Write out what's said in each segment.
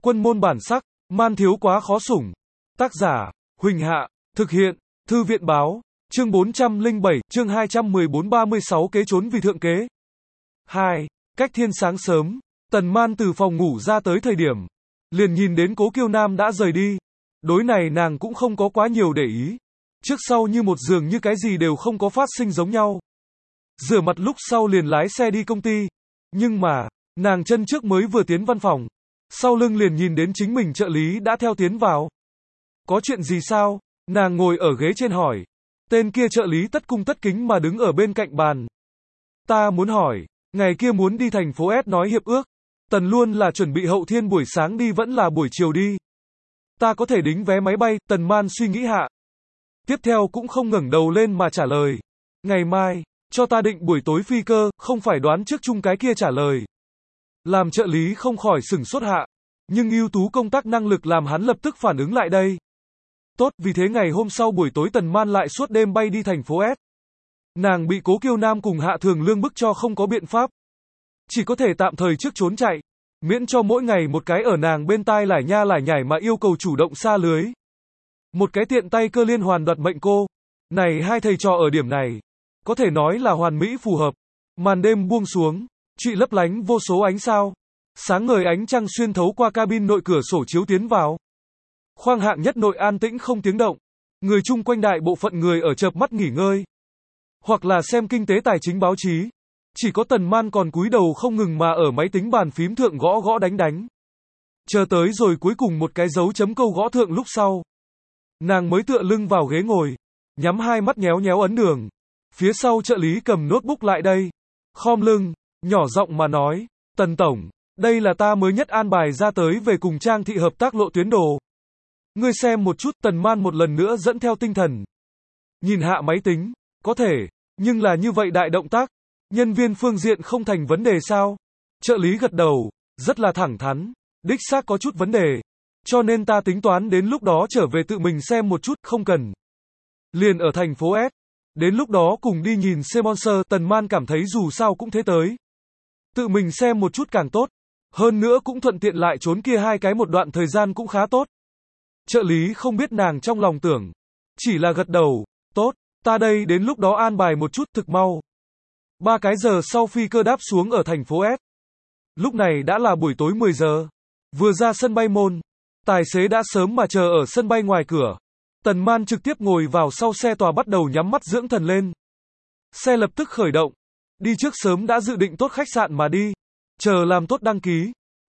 Quân môn bản sắc, man thiếu quá khó sủng. Tác giả, Huỳnh Hạ, thực hiện, Thư viện báo, chương 407, chương 214 36 kế trốn vì thượng kế. 2. Cách thiên sáng sớm, Tần Man từ phòng ngủ ra tới thời điểm, liền nhìn đến Cố Kiêu Nam đã rời đi. Đối này nàng cũng không có quá nhiều để ý. Trước sau như một dường như cái gì đều không có phát sinh giống nhau. Rửa mặt lúc sau liền lái xe đi công ty. Nhưng mà, nàng chân trước mới vừa tiến văn phòng. Sau lưng liền nhìn đến chính mình trợ lý đã theo tiến vào. Có chuyện gì sao? Nàng ngồi ở ghế trên hỏi. Tên kia trợ lý tất cung tất kính mà đứng ở bên cạnh bàn. Ta muốn hỏi, ngày kia muốn đi thành phố S nói hiệp ước. Tần luôn là chuẩn bị hậu thiên buổi sáng đi vẫn là buổi chiều đi. Ta có thể đính vé máy bay, Tần Man suy nghĩ hạ. Tiếp theo cũng không ngẩng đầu lên mà trả lời. Ngày mai, cho ta định buổi tối phi cơ, không phải đoán trước chung cái kia trả lời. Làm trợ lý không khỏi sửng sốt hạ. Nhưng ưu tú công tác năng lực làm hắn lập tức phản ứng lại đây. Tốt, vì thế ngày hôm sau buổi tối Tần Man lại suốt đêm bay đi thành phố S. Nàng bị Cố Kiêu Nam cùng Hạ Thường Lương bức cho không có biện pháp. Chỉ có thể tạm thời trước trốn chạy. Miễn cho mỗi ngày một cái ở nàng bên tai lải nha lải nhải mà yêu cầu chủ động xa lưới. Một cái tiện tay cơ liên hoàn đoạt mệnh cô. Này hai thầy trò ở điểm này. Có thể nói là hoàn mỹ phù hợp. Màn đêm buông xuống. Trụy lấp lánh vô số ánh sao. Sáng ngời ánh trăng xuyên thấu qua cabin nội cửa sổ chiếu tiến vào. Khoang hạng nhất nội an tĩnh không tiếng động. Người chung quanh đại bộ phận người ở chợp mắt nghỉ ngơi. Hoặc là xem kinh tế tài chính báo chí. Chỉ có Tần Man còn cúi đầu không ngừng mà ở máy tính bàn phím thượng gõ gõ đánh đánh. Chờ tới rồi cuối cùng một cái dấu chấm câu gõ thượng lúc sau. Nàng mới tựa lưng vào ghế ngồi. Nhắm hai mắt nhéo nhéo ấn đường. Phía sau trợ lý cầm notebook lại đây. Khom lưng, nhỏ giọng mà nói. Tần Tổng, đây là ta mới nhất an bài ra tới về cùng Trang thị hợp tác lộ tuyến đồ. Ngươi xem một chút. Tần Man một lần nữa dẫn theo tinh thần. Nhìn hạ máy tính. Có thể, nhưng là như vậy đại động tác. Nhân viên phương diện không thành vấn đề sao? Trợ lý gật đầu, rất là thẳng thắn. Đích xác có chút vấn đề. Cho nên ta tính toán đến lúc đó trở về tự mình xem một chút, không cần. Liền ở thành phố S. Đến lúc đó cùng đi nhìn sponsor. Tần Man cảm thấy dù sao cũng thế tới. Tự mình xem một chút càng tốt. Hơn nữa cũng thuận tiện lại trốn kia hai cái một đoạn thời gian cũng khá tốt. Trợ lý không biết nàng trong lòng tưởng. Chỉ là gật đầu, tốt, ta đây đến lúc đó an bài một chút thực mau. 3 cái giờ sau phi cơ đáp xuống ở thành phố S. Lúc này đã là buổi tối 10 giờ. Vừa ra sân bay môn. Tài xế đã sớm mà chờ ở sân bay ngoài cửa. Tần Man trực tiếp ngồi vào sau xe tòa bắt đầu nhắm mắt dưỡng thần lên. Xe lập tức khởi động. Đi trước sớm đã dự định tốt khách sạn mà đi. Chờ làm tốt đăng ký.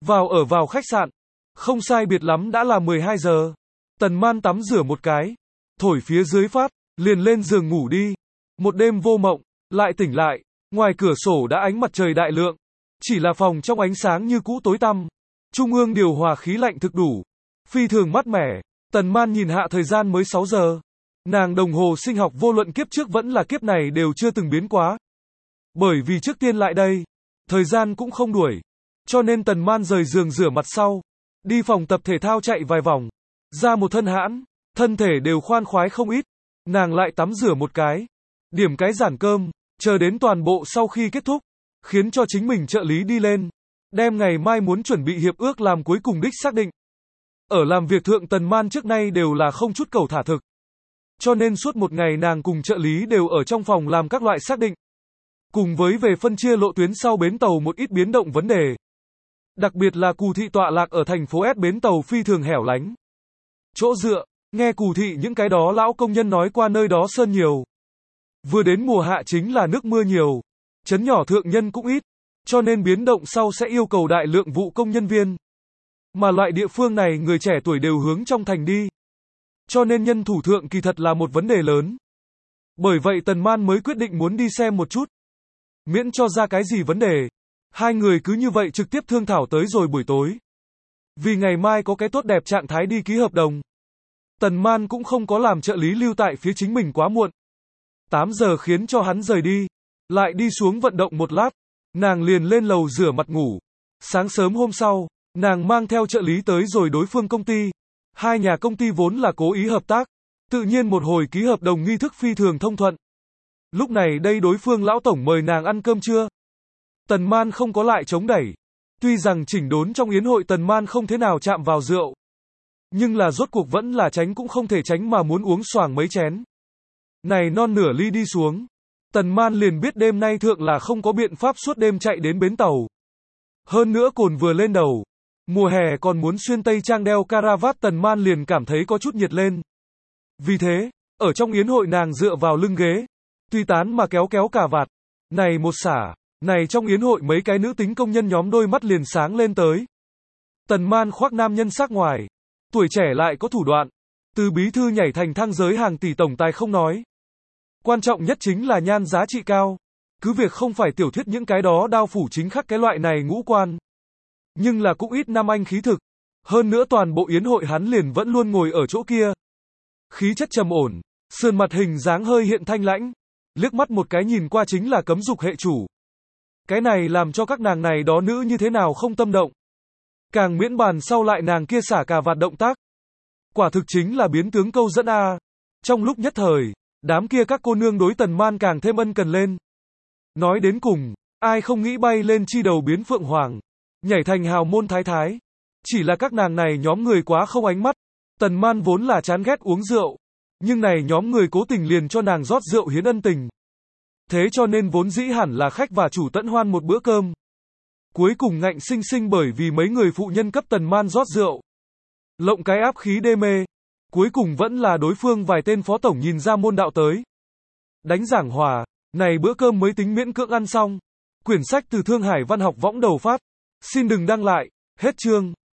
Vào khách sạn. Không sai biệt lắm đã là 12 giờ. Tần Man tắm rửa một cái. Thổi phía dưới phát. Liền lên giường ngủ đi. Một đêm vô mộng. Lại tỉnh lại. Ngoài cửa sổ đã ánh mặt trời đại lượng. Chỉ là phòng trong ánh sáng như cũ tối tăm. Trung ương điều hòa khí lạnh thực đủ. Phi thường mát mẻ. Tần Man nhìn hạ thời gian mới 6 giờ. Nàng đồng hồ sinh học vô luận kiếp trước vẫn là kiếp này đều chưa từng biến quá. Bởi vì trước tiên lại đây. Thời gian cũng không đuổi. Cho nên Tần Man rời giường rửa mặt sau. Đi phòng tập thể thao chạy vài vòng. Ra một thân hãn. Thân thể đều khoan khoái không ít. Nàng lại tắm rửa một cái. Điểm cái giản cơm. Chờ đến toàn bộ sau khi kết thúc. Khiến cho chính mình trợ lý đi lên. Đem ngày mai muốn chuẩn bị hiệp ước làm cuối cùng đích xác định. Ở làm việc thượng Tần Man trước nay đều là không chút cầu thả thực. Cho nên suốt một ngày nàng cùng trợ lý đều ở trong phòng làm các loại xác định. Cùng với về phân chia lộ tuyến sau bến tàu một ít biến động vấn đề. Đặc biệt là Cù Thị tọa lạc ở thành phố S bến tàu phi thường hẻo lánh. Chỗ dựa, nghe Cù Thị những cái đó lão công nhân nói qua nơi đó sơn nhiều. Vừa đến mùa hạ chính là nước mưa nhiều. Trấn nhỏ thượng nhân cũng ít. Cho nên biến động sau sẽ yêu cầu đại lượng vụ công nhân viên. Mà loại địa phương này người trẻ tuổi đều hướng trong thành đi. Cho nên nhân thủ thượng kỳ thật là một vấn đề lớn. Bởi vậy Tần Man mới quyết định muốn đi xem một chút. Miễn cho ra cái gì vấn đề. Hai người cứ như vậy trực tiếp thương thảo tới rồi buổi tối. Vì ngày mai có cái tốt đẹp trạng thái đi ký hợp đồng. Tần Man cũng không có làm trợ lý lưu tại phía chính mình quá muộn. 8 giờ khiến cho hắn rời đi. Lại đi xuống vận động một lát. Nàng liền lên lầu rửa mặt ngủ. Sáng sớm hôm sau, nàng mang theo trợ lý tới rồi đối phương công ty. Hai nhà công ty vốn là cố ý hợp tác. Tự nhiên một hồi ký hợp đồng nghi thức phi thường thông thuận. Lúc này đây đối phương lão tổng mời nàng ăn cơm trưa. Tần Man không có lại chống đẩy. Tuy rằng chỉnh đốn trong yến hội Tần Man không thế nào chạm vào rượu, nhưng là rốt cuộc vẫn là tránh cũng không thể tránh mà muốn uống xoàng mấy chén. Này non nửa ly đi xuống, Tần Man liền biết đêm nay thượng là không có biện pháp suốt đêm chạy đến bến tàu. Hơn nữa cồn vừa lên đầu, mùa hè còn muốn xuyên tây trang đeo caravat, Tần Man liền cảm thấy có chút nhiệt lên. Vì thế, ở trong yến hội nàng dựa vào lưng ghế, tùy tán mà kéo kéo cà vạt. Này một xả, này trong yến hội mấy cái nữ tính công nhân nhóm đôi mắt liền sáng lên tới. Tần Man khoác nam nhân sắc ngoài, tuổi trẻ lại có thủ đoạn, từ bí thư nhảy thành thang giới hàng tỷ tổng tài không nói. Quan trọng nhất chính là nhan giá trị cao. Cứ việc không phải tiểu thuyết những cái đó đao phủ chính khắc cái loại này ngũ quan, nhưng là cũng ít nam anh khí thực. Hơn nữa toàn bộ yến hội hắn liền vẫn luôn ngồi ở chỗ kia. Khí chất trầm ổn, sườn mặt hình dáng hơi hiện thanh lãnh, liếc mắt một cái nhìn qua chính là cấm dục hệ chủ. Cái này làm cho các nàng này đó nữ như thế nào không tâm động. Càng miễn bàn sau lại nàng kia xả cà vạt động tác. Quả thực chính là biến tướng câu dẫn a. Trong lúc nhất thời, đám kia các cô nương đối Tần Man càng thêm ân cần lên. Nói đến cùng, ai không nghĩ bay lên chi đầu biến phượng hoàng, nhảy thành hào môn thái thái. Chỉ là các nàng này nhóm người quá không ánh mắt. Tần Man vốn là chán ghét uống rượu, nhưng này nhóm người cố tình liền cho nàng rót rượu hiến ân tình. Thế cho nên vốn dĩ hẳn là khách và chủ tận hoan một bữa cơm. Cuối cùng ngạnh sinh sinh bởi vì mấy người phụ nhân cấp Tần Man rót rượu, lộng cái áp khí đê mê. Cuối cùng vẫn là đối phương vài tên phó tổng nhìn ra môn đạo tới. Đánh giảng hòa, này bữa cơm mới tính miễn cưỡng ăn xong. Quyển sách từ Thương Hải Văn học võng đầu phát. Xin đừng đăng lại, hết chương.